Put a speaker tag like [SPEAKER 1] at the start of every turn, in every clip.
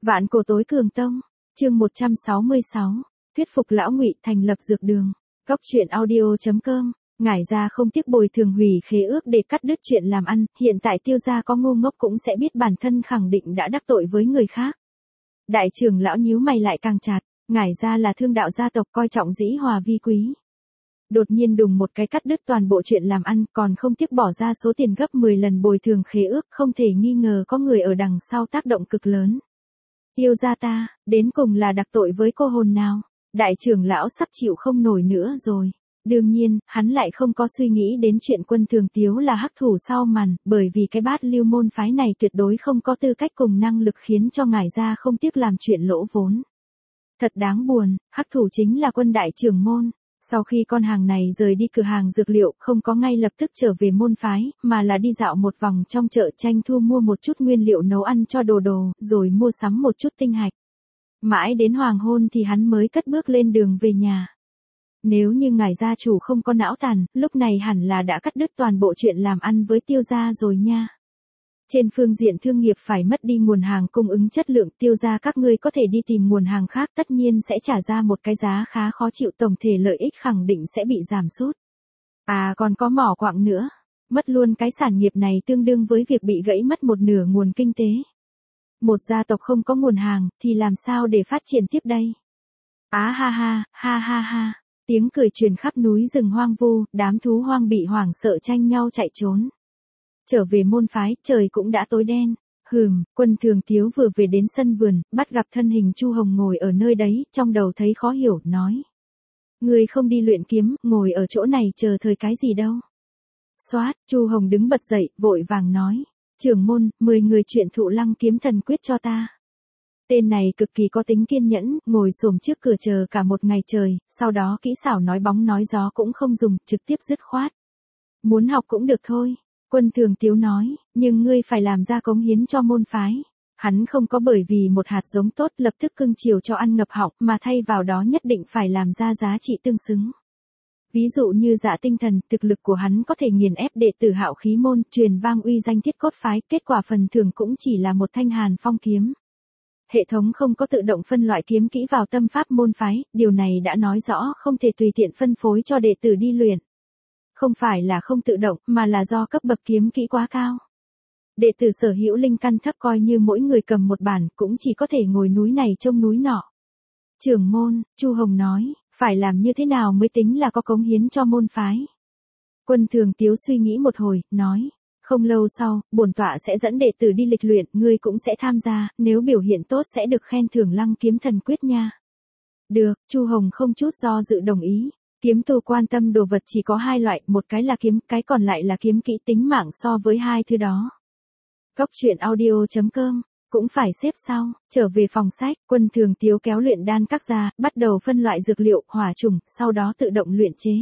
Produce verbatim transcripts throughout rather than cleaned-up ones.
[SPEAKER 1] Vạn cổ tối cường tông, chương một trăm sáu mươi sáu, thuyết phục lão Ngụy thành lập dược đường. Góc truyện audio chấm com, ngải gia không tiếc bồi thường hủy khế ước để cắt đứt chuyện làm ăn, hiện tại Tiêu gia có ngu ngốc cũng sẽ biết bản thân khẳng định đã đắc tội với người khác. Đại trưởng lão nhíu mày lại càng chặt, ngải gia là thương đạo gia tộc coi trọng dĩ hòa vi quý. Đột nhiên đùng một cái cắt đứt toàn bộ chuyện làm ăn, còn không tiếc bỏ ra số tiền gấp mười lần bồi thường khế ước, không thể nghi ngờ có người ở đằng sau tác động cực lớn. Tiêu gia ta, đến cùng là đặc tội với cô hồn nào? Đại trưởng lão sắp chịu không nổi nữa rồi. Đương nhiên, hắn lại không có suy nghĩ đến chuyện Quân Thường Tiếu là hắc thủ sau màn, bởi vì cái bát lưu môn phái này tuyệt đối không có tư cách cùng năng lực khiến cho ngải gia không tiếc làm chuyện lỗ vốn. Thật đáng buồn, hắc thủ chính là Quân đại trưởng môn. Sau khi con hàng này rời đi cửa hàng dược liệu, không có ngay lập tức trở về môn phái, mà là đi dạo một vòng trong chợ tranh thu mua một chút nguyên liệu nấu ăn cho đồ đồ, rồi mua sắm một chút tinh hạch. Mãi đến hoàng hôn thì hắn mới cất bước lên đường về nhà. Nếu như ngài gia chủ không có não tàn, lúc này hẳn là đã cắt đứt toàn bộ chuyện làm ăn với Tiêu gia rồi nha. Trên phương diện thương nghiệp phải mất đi nguồn hàng cung ứng chất lượng, Tiêu gia các ngươi có thể đi tìm nguồn hàng khác, tất nhiên sẽ trả ra một cái giá khá khó chịu, tổng thể lợi ích khẳng định sẽ bị giảm sút. À còn có mỏ quặng nữa, mất luôn cái sản nghiệp này tương đương với việc bị gãy mất một nửa nguồn kinh tế. Một gia tộc không có nguồn hàng, thì làm sao để phát triển tiếp đây? Á ha ha, ha ha ha, tiếng cười truyền khắp núi rừng hoang vu, đám thú hoang bị hoảng sợ tranh nhau chạy trốn. Trở về môn phái, trời cũng đã tối đen. Hừm, Quân Thường Tiếu vừa về đến sân vườn, bắt gặp thân hình Chu Hồng ngồi ở nơi đấy, trong đầu thấy khó hiểu, nói. Người không đi luyện kiếm, ngồi ở chỗ này chờ thời cái gì đâu. Xoát, Chu Hồng đứng bật dậy, vội vàng nói. Trưởng môn, mười người chuyện thụ lăng kiếm thần quyết cho ta. Tên này cực kỳ có tính kiên nhẫn, ngồi xổm trước cửa chờ cả một ngày trời, sau đó kỹ xảo nói bóng nói gió cũng không dùng, trực tiếp dứt khoát. Muốn học cũng được thôi. Quân Thường Tiếu nói, nhưng ngươi phải làm ra cống hiến cho môn phái. Hắn không có bởi vì một hạt giống tốt lập tức cưng chiều cho ăn ngập họng, mà thay vào đó nhất định phải làm ra giá trị tương xứng. Ví dụ như Dạ Tinh Thần, thực lực của hắn có thể nghiền ép đệ tử Hạo Khí môn, truyền vang uy danh Thiết Cốt phái, kết quả phần thưởng cũng chỉ là một thanh Hàn Phong kiếm. Hệ thống không có tự động phân loại kiếm kỹ vào tâm pháp môn phái, điều này đã nói rõ không thể tùy tiện phân phối cho đệ tử đi luyện. Không phải là không tự động, mà là do cấp bậc kiếm kỹ quá cao. Đệ tử sở hữu linh căn thấp coi như mỗi người cầm một bản, cũng chỉ có thể ngồi núi này trông núi nọ. Trưởng môn, Chu Hồng nói, phải làm như thế nào mới tính là có cống hiến cho môn phái. Quân Thường Tiếu suy nghĩ một hồi, nói, không lâu sau, bổn tọa sẽ dẫn đệ tử đi lịch luyện, ngươi cũng sẽ tham gia, nếu biểu hiện tốt sẽ được khen thưởng lăng kiếm thần quyết nha. Được, Chu Hồng không chút do dự đồng ý. Kiếm tu quan tâm đồ vật chỉ có hai loại, một cái là kiếm, cái còn lại là kiếm kỹ tính mạng so với hai thứ đó. Góc truyện audio chấm com, cũng phải xếp sau, trở về phòng sách, Quân Thường Tiếu kéo luyện đan các ra, bắt đầu phân loại dược liệu, hỏa trùng, sau đó tự động luyện chế.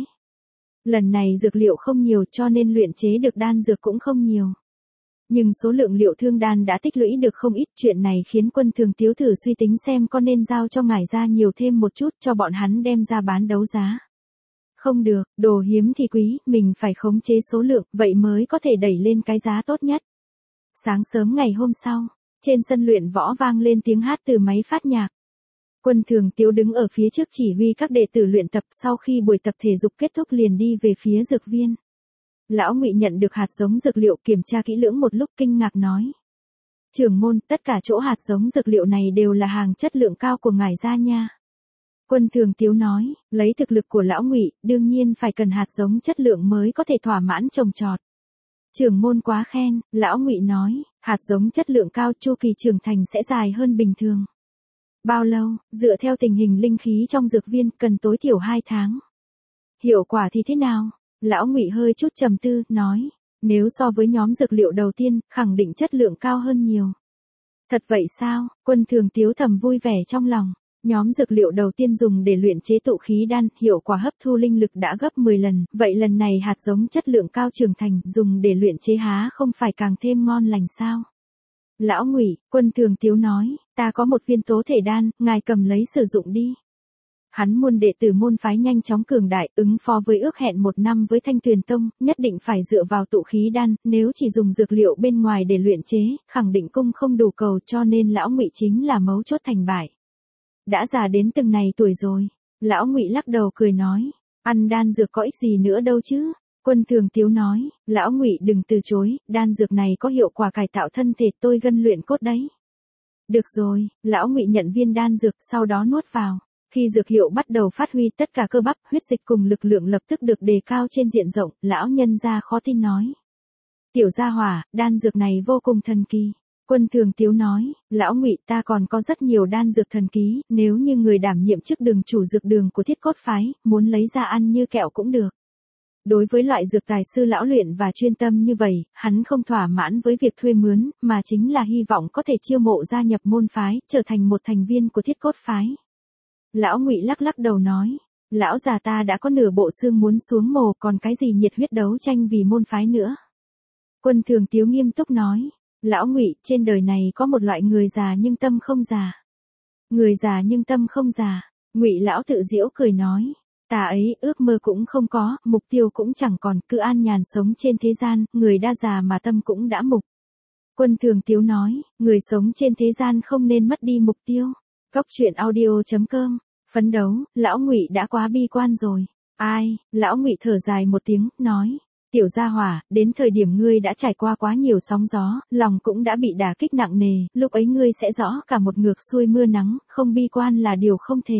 [SPEAKER 1] Lần này dược liệu không nhiều cho nên luyện chế được đan dược cũng không nhiều. Nhưng số lượng liệu thương đan đã tích lũy được không ít, chuyện này khiến Quân Thường Tiếu thử suy tính xem có nên giao cho ngải gia nhiều thêm một chút cho bọn hắn đem ra bán đấu giá. Không được, đồ hiếm thì quý, mình phải khống chế số lượng, vậy mới có thể đẩy lên cái giá tốt nhất. Sáng sớm ngày hôm sau, trên sân luyện võ vang lên tiếng hát từ máy phát nhạc. Quân Thường Tiếu đứng ở phía trước chỉ huy các đệ tử luyện tập, sau khi buổi tập thể dục kết thúc liền đi về phía dược viên. Lão Ngụy nhận được hạt giống dược liệu, kiểm tra kỹ lưỡng một lúc kinh ngạc nói. Trưởng môn, tất cả chỗ hạt giống dược liệu này đều là hàng chất lượng cao của ngải gia nha. Quân Thường Tiếu nói, lấy thực lực của lão Ngụy, đương nhiên phải cần hạt giống chất lượng mới có thể thỏa mãn trồng trọt. Trưởng môn quá khen, lão Ngụy nói, hạt giống chất lượng cao, chu kỳ trưởng thành sẽ dài hơn bình thường. Bao lâu? Dựa theo tình hình linh khí trong dược viên, cần tối thiểu hai tháng. Hiệu quả thì thế nào? Lão Ngụy hơi chút trầm tư, nói, nếu so với nhóm dược liệu đầu tiên, khẳng định chất lượng cao hơn nhiều. Thật vậy sao? Quân Thường Tiếu thầm vui vẻ trong lòng. Nhóm dược liệu đầu tiên dùng để luyện chế tụ khí đan, hiệu quả hấp thu linh lực đã gấp mười lần, vậy lần này hạt giống chất lượng cao trưởng thành, dùng để luyện chế há không phải càng thêm ngon lành sao? Lão Ngụy, Quân Thường Tiếu nói, ta có một viên tố thể đan, ngài cầm lấy sử dụng đi. Hắn muốn đệ tử môn phái nhanh chóng cường đại, ứng phó với ước hẹn một năm với Thanh Tuyền Tông, nhất định phải dựa vào tụ khí đan, nếu chỉ dùng dược liệu bên ngoài để luyện chế, khẳng định cung không đủ cầu, cho nên lão Ngụy chính là mấu chốt thành bại. Đã già đến từng này tuổi rồi, lão Ngụy lắc đầu cười nói, ăn đan dược có ích gì nữa đâu chứ. Quân Thường Tiếu nói, lão Ngụy đừng từ chối, đan dược này có hiệu quả cải tạo thân thể, tôi gân luyện cốt đấy. Được rồi, lão Ngụy nhận viên đan dược, sau đó nuốt vào. Khi dược hiệu bắt đầu phát huy, tất cả cơ bắp, huyết dịch cùng lực lượng lập tức được đề cao trên diện rộng, lão nhân gia khó tin nói. Tiểu gia hỏa, đan dược này vô cùng thần kỳ. Quân Thường Tiếu nói, lão Ngụy, ta còn có rất nhiều đan dược thần ký, nếu như người đảm nhiệm chức đường chủ dược đường của Thiết Cốt phái, muốn lấy ra ăn như kẹo cũng được. Đối với loại dược tài sư lão luyện và chuyên tâm như vậy, hắn không thỏa mãn với việc thuê mướn, mà chính là hy vọng có thể chiêu mộ gia nhập môn phái, trở thành một thành viên của Thiết Cốt phái. Lão Ngụy lắc lắc đầu nói, lão già ta đã có nửa bộ xương muốn xuống mồ, còn cái gì nhiệt huyết đấu tranh vì môn phái nữa. Quân Thường Tiếu nghiêm túc nói, lão Ngụy, trên đời này có một loại người già nhưng tâm không già. Người già nhưng tâm không già. Ngụy lão tự giễu cười nói, ta ấy ước mơ cũng không có, mục tiêu cũng chẳng còn, cứ an nhàn sống trên thế gian, người đã già mà tâm cũng đã mục. Quân Thường Tiếu nói, người sống trên thế gian không nên mất đi mục tiêu. Góc truyện audio chấm com, phấn đấu, lão Ngụy đã quá bi quan rồi. Ai, lão Ngụy thở dài một tiếng, nói, tiểu gia hỏa, đến thời điểm ngươi đã trải qua quá nhiều sóng gió, lòng cũng đã bị đả kích nặng nề, lúc ấy ngươi sẽ rõ cả một ngược xuôi mưa nắng, không bi quan là điều không thể.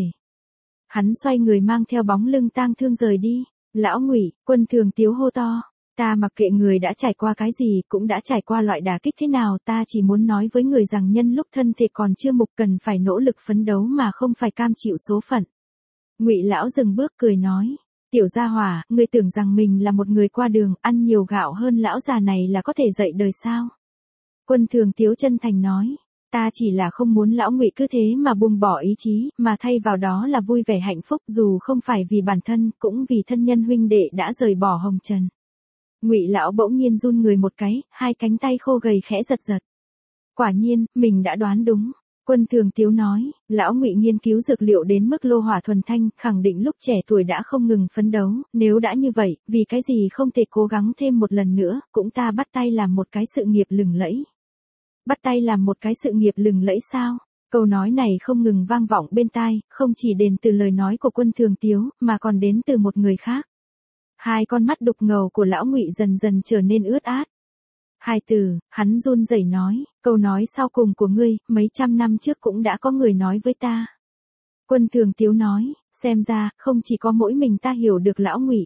[SPEAKER 1] Hắn xoay người mang theo bóng lưng tang thương rời đi. Lão Ngụy, Quân Thường Tiếu hô to, ta mặc kệ người đã trải qua cái gì, cũng đã trải qua loại đả kích thế nào, ta chỉ muốn nói với người rằng nhân lúc thân thể còn chưa mục cần phải nỗ lực phấn đấu mà không phải cam chịu số phận. Ngụy lão dừng bước cười nói, tiểu gia hỏa, ngươi tưởng rằng mình là một người qua đường, ăn nhiều gạo hơn lão già này là có thể dạy đời sao? Quân Thường Tiếu chân thành nói, ta chỉ là không muốn lão Ngụy cứ thế mà buông bỏ ý chí, mà thay vào đó là vui vẻ hạnh phúc, dù không phải vì bản thân, cũng vì thân nhân huynh đệ đã rời bỏ hồng trần. Ngụy lão bỗng nhiên run người một cái, hai cánh tay khô gầy khẽ giật giật. Quả nhiên, mình đã đoán đúng. Quân Thường Tiếu nói, lão Ngụy nghiên cứu dược liệu đến mức lô hỏa thuần thanh, khẳng định lúc trẻ tuổi đã không ngừng phấn đấu, nếu đã như vậy, vì cái gì không thể cố gắng thêm một lần nữa, cũng ta bắt tay làm một cái sự nghiệp lừng lẫy. Bắt tay làm một cái sự nghiệp lừng lẫy sao? Câu nói này không ngừng vang vọng bên tai, không chỉ đến từ lời nói của Quân Thường Tiếu, mà còn đến từ một người khác. Hai con mắt đục ngầu của lão Ngụy dần dần trở nên ướt át. Hai từ, hắn run rẩy nói, câu nói sau cùng của ngươi, mấy trăm năm trước cũng đã có người nói với ta. Quân Thường Tiếu nói, xem ra, không chỉ có mỗi mình ta hiểu được lão Ngụy.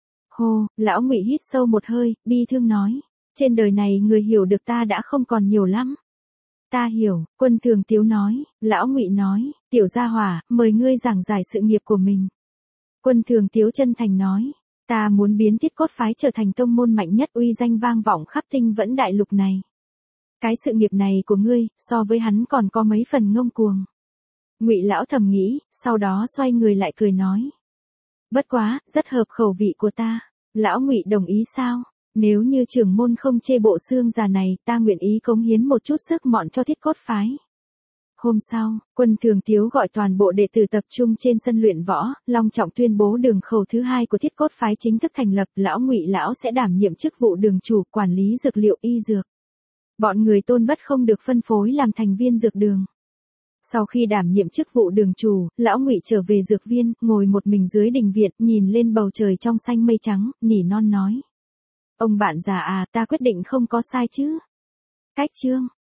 [SPEAKER 1] Hô, lão Ngụy hít sâu một hơi, bi thương nói, trên đời này người hiểu được ta đã không còn nhiều lắm. Ta hiểu, Quân Thường Tiếu nói, lão Ngụy nói, tiểu gia hỏa, mời ngươi giảng giải sự nghiệp của mình. Quân Thường Tiếu chân thành nói, ta muốn biến Thiết Cốt phái trở thành tông môn mạnh nhất, uy danh vang vọng khắp tinh vẫn đại lục này. Cái sự nghiệp này của ngươi, so với hắn còn có mấy phần ngông cuồng. Ngụy lão thầm nghĩ, sau đó xoay người lại cười nói. Bất quá, rất hợp khẩu vị của ta. Lão Ngụy đồng ý sao? Nếu như trưởng môn không chê bộ xương già này, ta nguyện ý cống hiến một chút sức mọn cho Thiết Cốt phái. Hôm sau, Quân Thường Tiếu gọi toàn bộ đệ tử tập trung trên sân luyện võ, long trọng tuyên bố đường khẩu thứ hai của Thiết Cốt phái chính thức thành lập, lão Ngụy lão sẽ đảm nhiệm chức vụ đường chủ, quản lý dược liệu y dược. Bọn người Tôn Bất không được phân phối làm thành viên dược đường. Sau khi đảm nhiệm chức vụ đường chủ, lão Ngụy trở về dược viên, ngồi một mình dưới đình viện, nhìn lên bầu trời trong xanh mây trắng, nỉ non nói: "Ông bạn già à, ta quyết định không có sai chứ?" Cách chương